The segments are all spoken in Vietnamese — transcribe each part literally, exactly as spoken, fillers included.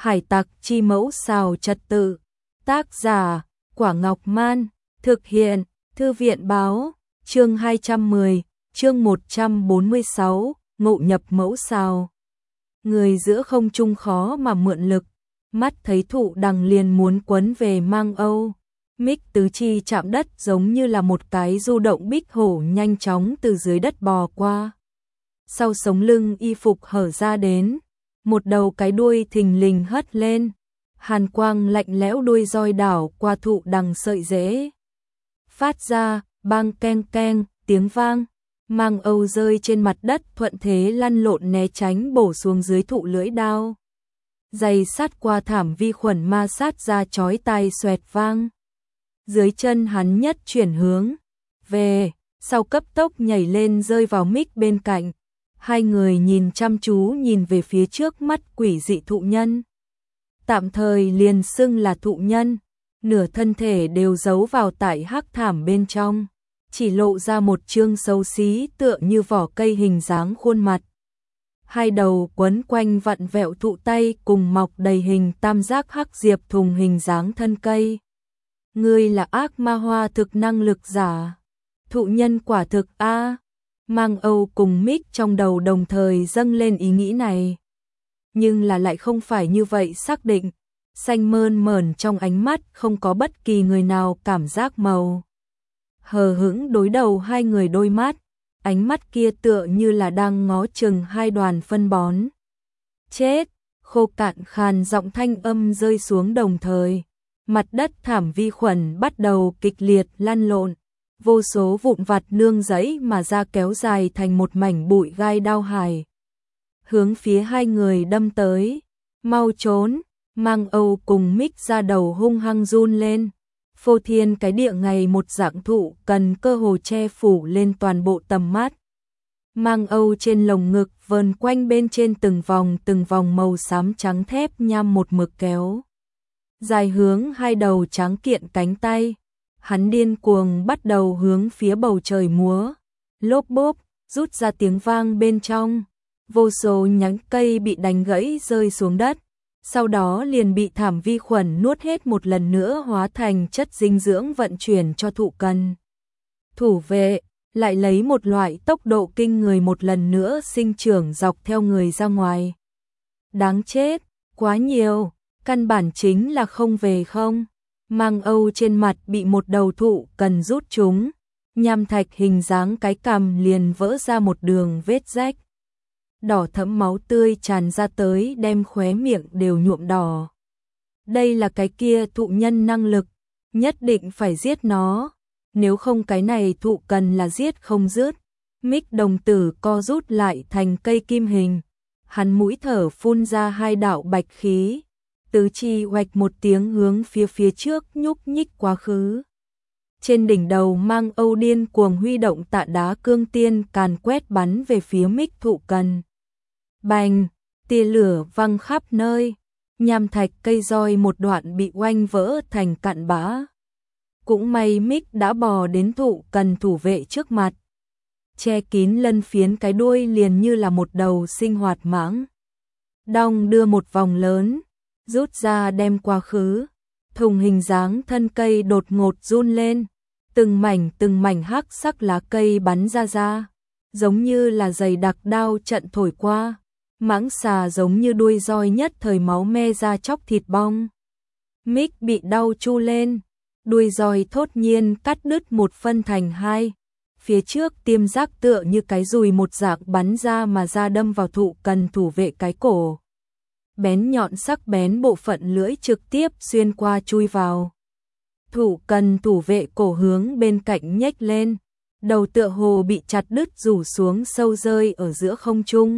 Hải tặc chi mẫu xào trật tự. Tác giả, Quả Ngọc Man. Thực hiện, Thư viện báo. Chương hai trăm mười, chương một trăm bốn mươi sáu, ngộ nhập mẫu xào. Người giữa không trung khó mà mượn lực, mắt thấy thụ đằng liền muốn quấn về Mang Âu. Mick tứ chi chạm đất giống như là một cái du động bích hổ nhanh chóng từ dưới đất bò qua. Sau sống lưng y phục hở ra đến, một đầu cái đuôi thình lình hất lên, hàn quang lạnh lẽo đuôi roi đảo qua thụ đằng sợi rễ. Phát ra, bang keng keng, tiếng vang, Mang Âu rơi trên mặt đất thuận thế lăn lộn né tránh bổ xuống dưới thụ lưỡi đao. Giày sát qua thảm vi khuẩn ma sát ra chói tai xoẹt vang. Dưới chân hắn nhất chuyển hướng về, sau cấp tốc nhảy lên rơi vào Mick bên cạnh. Hai người nhìn chăm chú nhìn về phía trước mắt quỷ dị thụ nhân. Tạm thời liền xưng là thụ nhân, nửa thân thể đều giấu vào tại hắc thảm bên trong, chỉ lộ ra một trương xấu xí tựa như vỏ cây hình dáng khuôn mặt. Hai đầu quấn quanh vặn vẹo thụ tay cùng mọc đầy hình tam giác hắc diệp thùng hình dáng thân cây. Ngươi là ác ma hoa thực năng lực giả. Thụ nhân quả thực a. À. Mang Âu cùng Mick trong đầu đồng thời dâng lên ý nghĩ này. Nhưng là lại không phải như vậy xác định. Xanh mơn mởn trong ánh mắt không có bất kỳ người nào cảm giác màu. Hờ hững đối đầu hai người đôi mắt. Ánh mắt kia tựa như là đang ngó chừng hai đoàn phân bón. Chết! Khô cạn khàn giọng thanh âm rơi xuống đồng thời. Mặt đất thảm vi khuẩn bắt đầu kịch liệt lăn lộn. Vô số vụn vặt nương giấy mà ra kéo dài thành một mảnh bụi gai đao hải. Hướng phía hai người đâm tới. Mau trốn! Mang Âu cùng Mick ra đầu hung hăng run lên. Phô thiên cái địa ngày một dạng thụ cần cơ hồ che phủ lên toàn bộ tầm mắt. Mang Âu trên lồng ngực vờn quanh bên trên từng vòng từng vòng màu xám trắng thép nham một mực kéo. Dài hướng hai đầu trắng kiện cánh tay. Hắn điên cuồng bắt đầu hướng phía bầu trời múa. Lốp bốp, rút ra tiếng vang bên trong. Vô số nhánh cây bị đánh gãy rơi xuống đất. Sau đó liền bị thảm vi khuẩn nuốt hết một lần nữa hóa thành chất dinh dưỡng vận chuyển cho thụ cần. Thủ vệ lại lấy một loại tốc độ kinh người một lần nữa sinh trưởng dọc theo người ra ngoài. Đáng chết, quá nhiều, căn bản chính là không về không. Mang Âu trên mặt bị một đầu thụ cần rút chúng, nham thạch hình dáng cái cằm liền vỡ ra một đường vết rách. Đỏ thẫm máu tươi tràn ra tới đem khóe miệng đều nhuộm đỏ. Đây là cái kia thụ nhân năng lực, nhất định phải giết nó, nếu không cái này thụ cần là giết không dứt. Mick đồng tử co rút lại thành cây kim hình, hắn mũi thở phun ra hai đạo bạch khí, tứ chi hoạch một tiếng hướng phía phía trước nhúc nhích quá khứ. Trên đỉnh đầu Mang Âu điên cuồng huy động tạ đá cương tiên càn quét bắn về phía Mick thụ cần. Bành, tia lửa văng khắp nơi, nham thạch cây roi một đoạn bị oanh vỡ thành cặn bã. Cũng may Mick đã bò đến thụ cần thủ vệ trước mặt. Che kín lân phiến cái đuôi liền như là một đầu sinh hoạt mãng. Đong đưa một vòng lớn, rút ra đem qua khứ. Thùng hình dáng thân cây đột ngột run lên. Từng mảnh từng mảnh hắc sắc lá cây bắn ra ra. Giống như là dày đặc đao trận thổi qua. Mãng xà giống như đuôi roi nhất thời máu me ra chóc thịt bong. Mick bị đau chu lên. Đuôi roi thốt nhiên cắt đứt một phân thành hai. Phía trước tiêm giác tựa như cái dùi một dạng bắn ra mà ra đâm vào thụ cần thủ vệ cái cổ. Bén nhọn sắc bén bộ phận lưỡi trực tiếp xuyên qua chui vào. Thụ cần thủ vệ cổ hướng bên cạnh nhếch lên. Đầu tựa hồ bị chặt đứt rủ xuống sâu rơi ở giữa không trung.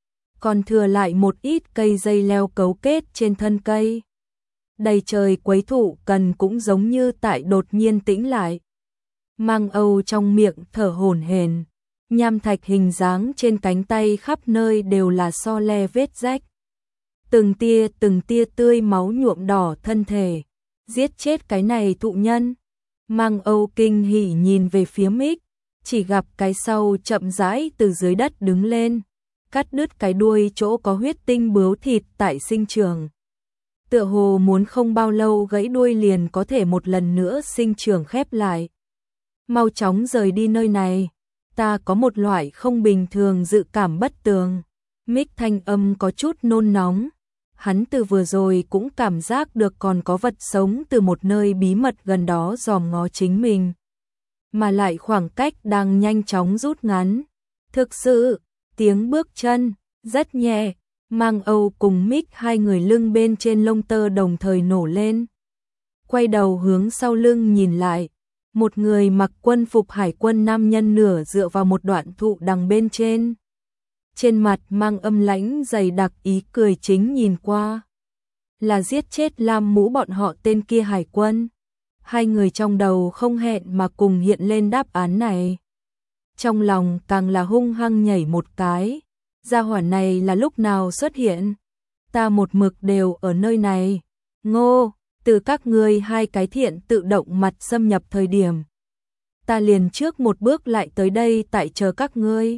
Còn thừa lại một ít cây dây leo cấu kết trên thân cây. Đầy trời quấy thụ cần cũng giống như tại đột nhiên tĩnh lại. Mang Âu trong miệng thở hổn hển, nham thạch hình dáng trên cánh tay khắp nơi đều là so le vết rách. Từng tia từng tia tươi máu nhuộm đỏ thân thể, giết chết cái này thụ nhân. Mang Âu kinh hỉ nhìn về phía Mick, chỉ gặp cái sau chậm rãi từ dưới đất đứng lên, cắt đứt cái đuôi chỗ có huyết tinh bướu thịt tại sinh trường. tựa hồ muốn không bao lâu gãy đuôi liền có thể một lần nữa sinh trưởng khép lại. Mau chóng rời đi nơi này, ta có một loại không bình thường dự cảm bất tường. Mick thanh âm có chút nôn nóng. Hắn từ vừa rồi cũng cảm giác được còn có vật sống từ một nơi bí mật gần đó dòm ngó chính mình. Mà lại khoảng cách đang nhanh chóng rút ngắn. Thực sự, tiếng bước chân, rất nhẹ, Mang Âu cùng Mick hai người lưng bên trên lông tơ đồng thời nổ lên. Quay đầu hướng sau lưng nhìn lại, một người mặc quân phục hải quân nam nhân nửa dựa vào một đoạn thụ đằng bên trên. Trên mặt mang âm lãnh dày đặc ý cười chính nhìn qua. Là giết chết Lam Mũ bọn họ tên kia hải quân. Hai người trong đầu không hẹn mà cùng hiện lên đáp án này. Trong lòng càng là hung hăng nhảy một cái. Gia hỏa này là lúc nào xuất hiện? Ta một mực đều ở nơi này. Ngô, từ các ngươi hai cái thiện tự động mặt xâm nhập thời điểm. Ta liền trước một bước lại tới đây tại chờ các ngươi.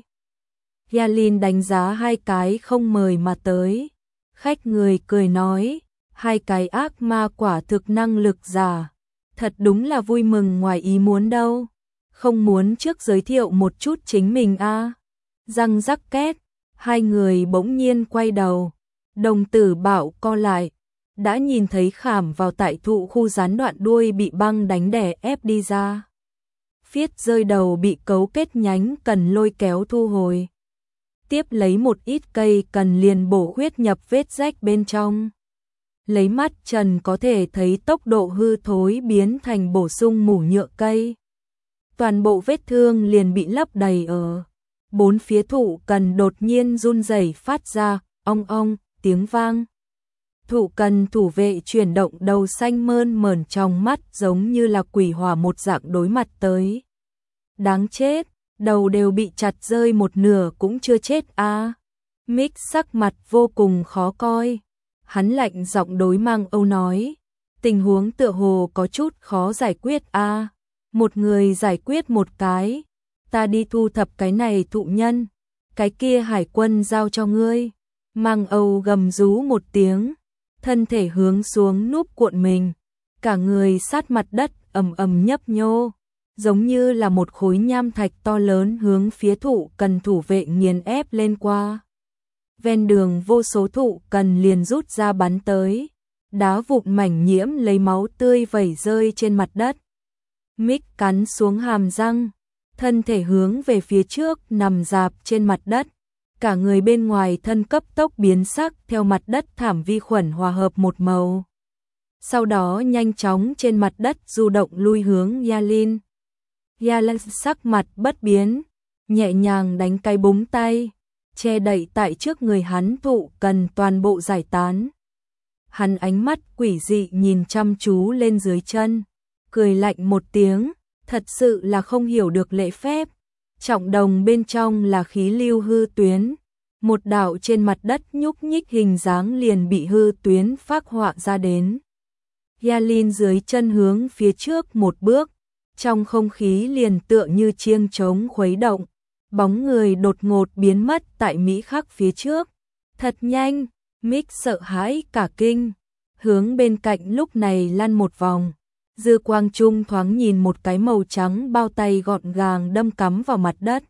Yalin đánh giá hai cái không mời mà tới. Khách người cười nói, hai cái ác ma quả thực năng lực giả. Thật đúng là vui mừng ngoài ý muốn đâu. Không muốn trước giới thiệu một chút chính mình a à. Răng rắc két, hai người bỗng nhiên quay đầu. Đồng tử bảo co lại. Đã nhìn thấy khảm vào tại thụ khu gián đoạn đuôi bị băng đánh đè ép đi ra. Phiết rơi đầu bị cấu kết nhánh cần lôi kéo thu hồi. Tiếp lấy một ít cây cần liền bổ huyết nhập vết rách bên trong. Lấy mắt trần có thể thấy tốc độ hư thối biến thành bổ sung mủ nhựa cây. Toàn bộ vết thương liền bị lấp đầy ở. Bốn phía thụ cần đột nhiên run rẩy phát ra, ong ong, tiếng vang. Thụ cần thủ vệ chuyển động đầu xanh mơn mởn trong mắt giống như là quỷ hỏa một dạng đối mặt tới. Đáng chết, đầu đều bị chặt rơi một nửa cũng chưa chết a. À. Mick sắc mặt vô cùng khó coi. Hắn lạnh giọng đối Mang Âu nói, tình huống tựa hồ có chút khó giải quyết a. À. Một người giải quyết một cái, ta đi thu thập cái này thụ nhân, cái kia hải quân giao cho ngươi. Mang Âu gầm rú một tiếng, thân thể hướng xuống núp cuộn mình, cả người sát mặt đất ầm ầm nhấp nhô, giống như là một khối nham thạch to lớn hướng phía thụ cần thủ vệ nghiền ép lên qua. Ven đường vô số thụ cần liền rút ra bắn tới, đá vụn mảnh nhiễm lấy máu tươi vẩy rơi trên mặt đất. Mick cắn xuống hàm răng, thân thể hướng về phía trước nằm dạp trên mặt đất. Cả người bên ngoài thân cấp tốc biến sắc theo mặt đất thảm vi khuẩn hòa hợp một màu. Sau đó nhanh chóng trên mặt đất du động lui hướng Yalin. Yalin sắc mặt bất biến, nhẹ nhàng đánh cái búng tay, che đậy tại trước người hắn thụ cần toàn bộ giải tán. Hắn ánh mắt quỷ dị nhìn chăm chú lên dưới chân, cười lạnh một tiếng, thật sự là không hiểu được lễ phép. Trọng đồng bên trong là khí lưu hư tuyến, một đạo trên mặt đất nhúc nhích hình dáng liền bị hư tuyến phác họa ra đến. Yalin dưới chân hướng phía trước một bước, trong không khí liền tựa như chiêng trống khuấy động, bóng người đột ngột biến mất tại mỹ khắc phía trước. Thật nhanh, Mick sợ hãi cả kinh, hướng bên cạnh lúc này lăn một vòng. Dư quang trung thoáng nhìn một cái màu trắng bao tay gọn gàng đâm cắm vào mặt đất.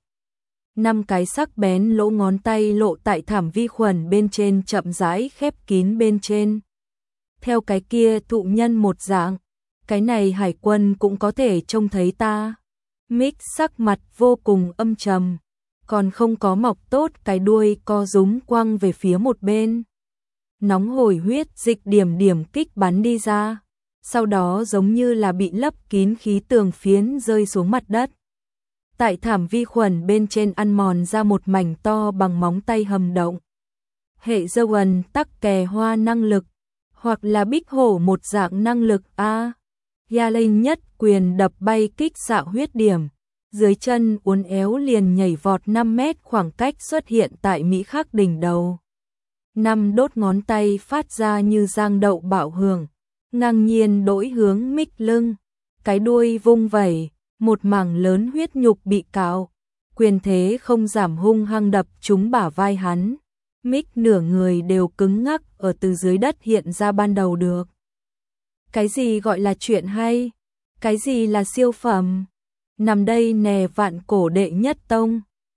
Năm cái sắc bén lỗ ngón tay lộ tại thảm vi khuẩn bên trên chậm rãi khép kín bên trên. Theo cái kia thụ nhân một dạng, cái này hải quân cũng có thể trông thấy ta. Mick sắc mặt vô cùng âm trầm, còn không có mọc tốt cái đuôi co rúm quăng về phía một bên. Nóng hổi huyết dịch điểm điểm kích bắn đi ra. Sau đó giống như là bị lấp kín khí tường phiến rơi xuống mặt đất. Tại thảm vi khuẩn bên trên ăn mòn ra một mảnh to bằng móng tay hầm động. Hệ dâu ẩn tắc kè hoa năng lực, hoặc là bích hổ một dạng năng lực a. À, Yalin nhất quyền đập bay kích xạ huyết điểm, dưới chân uốn éo liền nhảy vọt năm mét khoảng cách xuất hiện tại mỹ khắc đỉnh đầu. Năm đốt ngón tay phát ra như giang đậu bạo hưởng, ngang nhiên đổi hướng Mick lưng, cái đuôi vung vẩy, một mảng lớn huyết nhục bị cạo, quyền thế không giảm hung hăng đập trúng bả vai hắn. Mick nửa người đều cứng ngắc ở từ dưới đất hiện ra ban đầu được. Cái gì gọi là chuyện hay? Cái gì là siêu phẩm? Nằm đây nè vạn cổ đệ nhất tông.